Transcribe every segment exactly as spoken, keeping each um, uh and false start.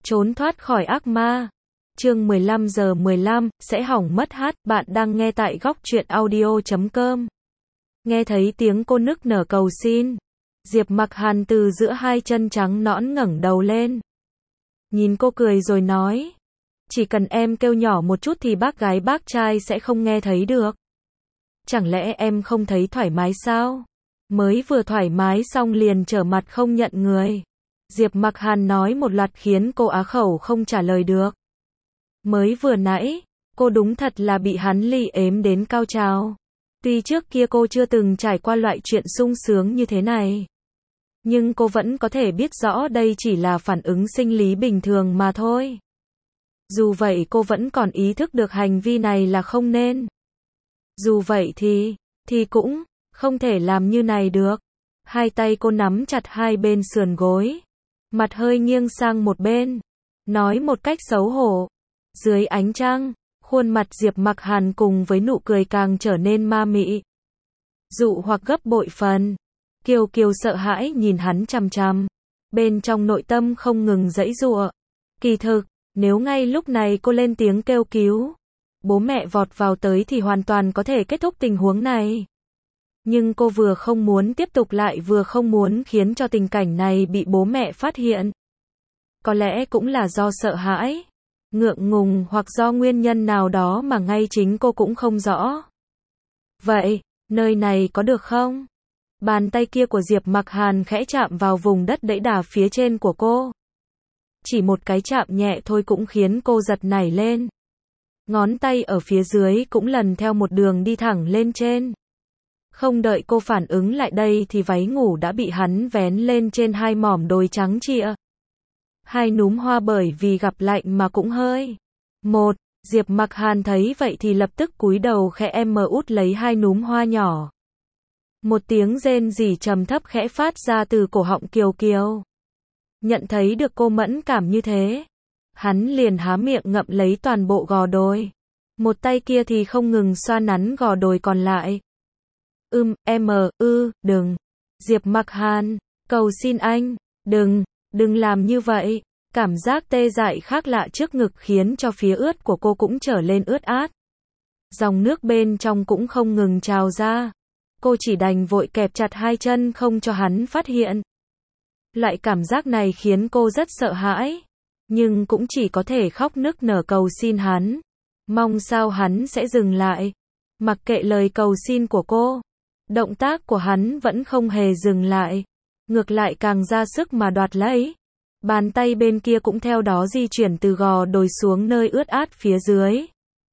Trốn thoát khỏi ác ma. Chương mười lăm giờ mười lăm, sẽ hỏng mất hát, bạn đang nghe tại góc truyện audio chấm com. Nghe thấy tiếng cô nức nở cầu xin, Diệp Mặc Hàn từ giữa hai chân trắng nõn ngẩng đầu lên. Nhìn cô cười rồi nói, chỉ cần em kêu nhỏ một chút thì bác gái bác trai sẽ không nghe thấy được. Chẳng lẽ em không thấy thoải mái sao? Mới vừa thoải mái xong liền trở mặt không nhận người. Diệp Mặc Hàn nói một loạt khiến cô á khẩu không trả lời được. Mới vừa nãy, cô đúng thật là bị hắn lì ếm đến cao trào. Tuy trước kia cô chưa từng trải qua loại chuyện sung sướng như thế này, nhưng cô vẫn có thể biết rõ đây chỉ là phản ứng sinh lý bình thường mà thôi. Dù vậy cô vẫn còn ý thức được hành vi này là không nên. Dù vậy thì, thì cũng không thể làm như này được. Hai tay cô nắm chặt hai bên sườn gối, mặt hơi nghiêng sang một bên, nói một cách xấu hổ. Dưới ánh trăng, khuôn mặt Diệp Mặc Hàn cùng với nụ cười càng trở nên ma mị, dụ hoặc gấp bội phần. Kiều Kiều sợ hãi nhìn hắn chằm chằm, bên trong nội tâm không ngừng giãy giụa. Kỳ thực, nếu ngay lúc này cô lên tiếng kêu cứu, bố mẹ vọt vào tới thì hoàn toàn có thể kết thúc tình huống này. Nhưng cô vừa không muốn tiếp tục lại vừa không muốn khiến cho tình cảnh này bị bố mẹ phát hiện. Có lẽ cũng là do sợ hãi, ngượng ngùng hoặc do nguyên nhân nào đó mà ngay chính cô cũng không rõ. Vậy, nơi này có được không? Bàn tay kia của Diệp Mặc Hàn khẽ chạm vào vùng đất đẫy đà phía trên của cô. Chỉ một cái chạm nhẹ thôi cũng khiến cô giật nảy lên. Ngón tay ở phía dưới cũng lần theo một đường đi thẳng lên trên. Không đợi cô phản ứng lại đây thì váy ngủ đã bị hắn vén lên trên hai mỏm đồi trắng trịa. Hai núm hoa bởi vì gặp lạnh mà cũng hơi một. Diệp Mặc Hàn thấy vậy thì lập tức cúi đầu khẽ em út lấy hai núm hoa nhỏ. Một tiếng rên rỉ trầm thấp khẽ phát ra từ cổ họng Kiều Kiều. Nhận thấy được cô mẫn cảm như thế, hắn liền há miệng ngậm lấy toàn bộ gò đồi. Một tay kia thì không ngừng xoa nắn gò đồi còn lại. Ưm, em, ư, đừng. Diệp Mặc Hàn, cầu xin anh, đừng, đừng làm như vậy. Cảm giác tê dại khác lạ trước ngực khiến cho phía ướt của cô cũng trở lên ướt át. Dòng nước bên trong cũng không ngừng trào ra. Cô chỉ đành vội kẹp chặt hai chân không cho hắn phát hiện. Loại cảm giác này khiến cô rất sợ hãi, nhưng cũng chỉ có thể khóc nức nở cầu xin hắn, mong sao hắn sẽ dừng lại. Mặc kệ lời cầu xin của cô, động tác của hắn vẫn không hề dừng lại, ngược lại càng ra sức mà đoạt lấy. Bàn tay bên kia cũng theo đó di chuyển từ gò đồi xuống nơi ướt át phía dưới,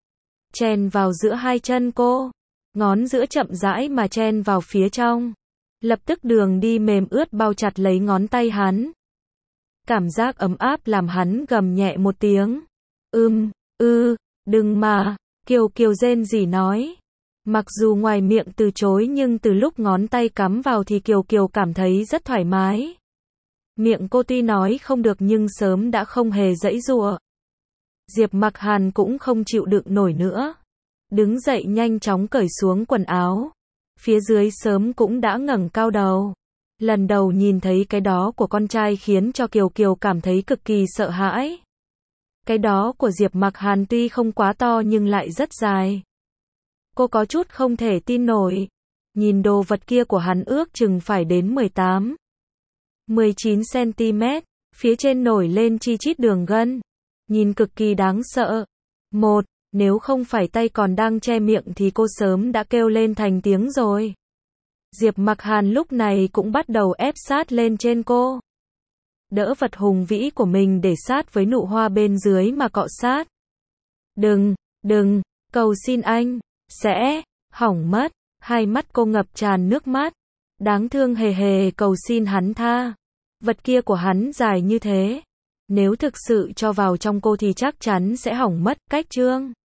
chen vào giữa hai chân cô, ngón giữa chậm rãi mà chen vào phía trong. Lập tức đường đi mềm ướt bao chặt lấy ngón tay hắn. Cảm giác ấm áp làm hắn gầm nhẹ một tiếng. Ưm, ư, đừng mà, Kiều Kiều rên rỉ nói. Mặc dù ngoài miệng từ chối nhưng từ lúc ngón tay cắm vào thì Kiều Kiều cảm thấy rất thoải mái. Miệng cô tuy nói không được nhưng sớm đã không hề giãy giụa. Diệp Mặc Hàn cũng không chịu đựng nổi nữa, đứng dậy nhanh chóng cởi xuống quần áo. Phía dưới sớm cũng đã ngẩng cao đầu. Lần đầu nhìn thấy cái đó của con trai khiến cho Kiều Kiều cảm thấy cực kỳ sợ hãi. Cái đó của Diệp Mặc Hàn tuy không quá to nhưng lại rất dài. Cô có chút không thể tin nổi. Nhìn đồ vật kia của hắn ước chừng phải đến mười tám, mười chín xăng-ti-mét, phía trên nổi lên chi chít đường gân. Nhìn cực kỳ đáng sợ. Một, nếu không phải tay còn đang che miệng thì cô sớm đã kêu lên thành tiếng rồi. Diệp Mặc Hàn lúc này cũng bắt đầu ép sát lên trên cô. Đỡ vật hùng vĩ của mình để sát với nụ hoa bên dưới mà cọ sát. Đừng, đừng, cầu xin anh, sẽ hỏng mất. Hai mắt cô ngập tràn nước mắt, đáng thương hề hề cầu xin hắn tha. Vật kia của hắn dài như thế, nếu thực sự cho vào trong cô thì chắc chắn sẽ hỏng mất. Cách chương